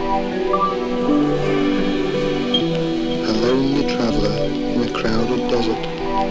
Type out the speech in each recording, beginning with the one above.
A lonely traveller in a crowded desert.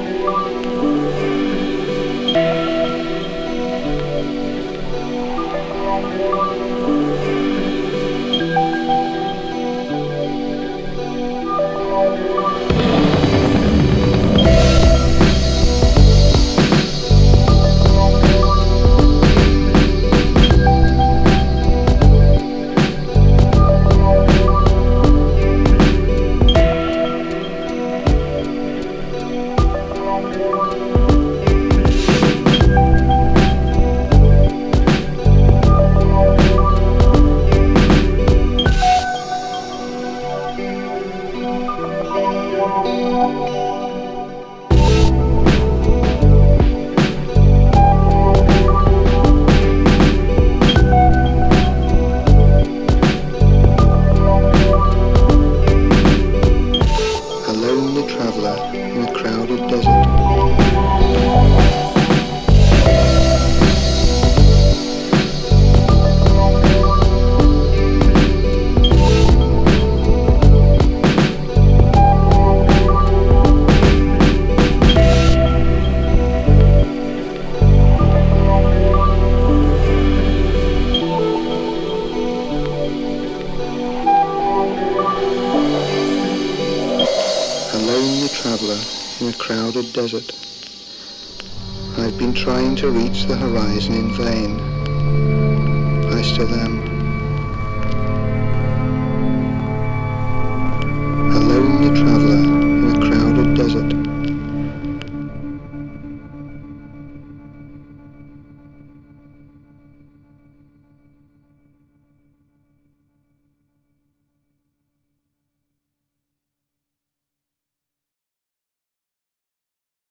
A lonely traveller in a crowded desert. A lonely traveller in a crowded desert. I've been trying to reach the horizon in vain. I still am.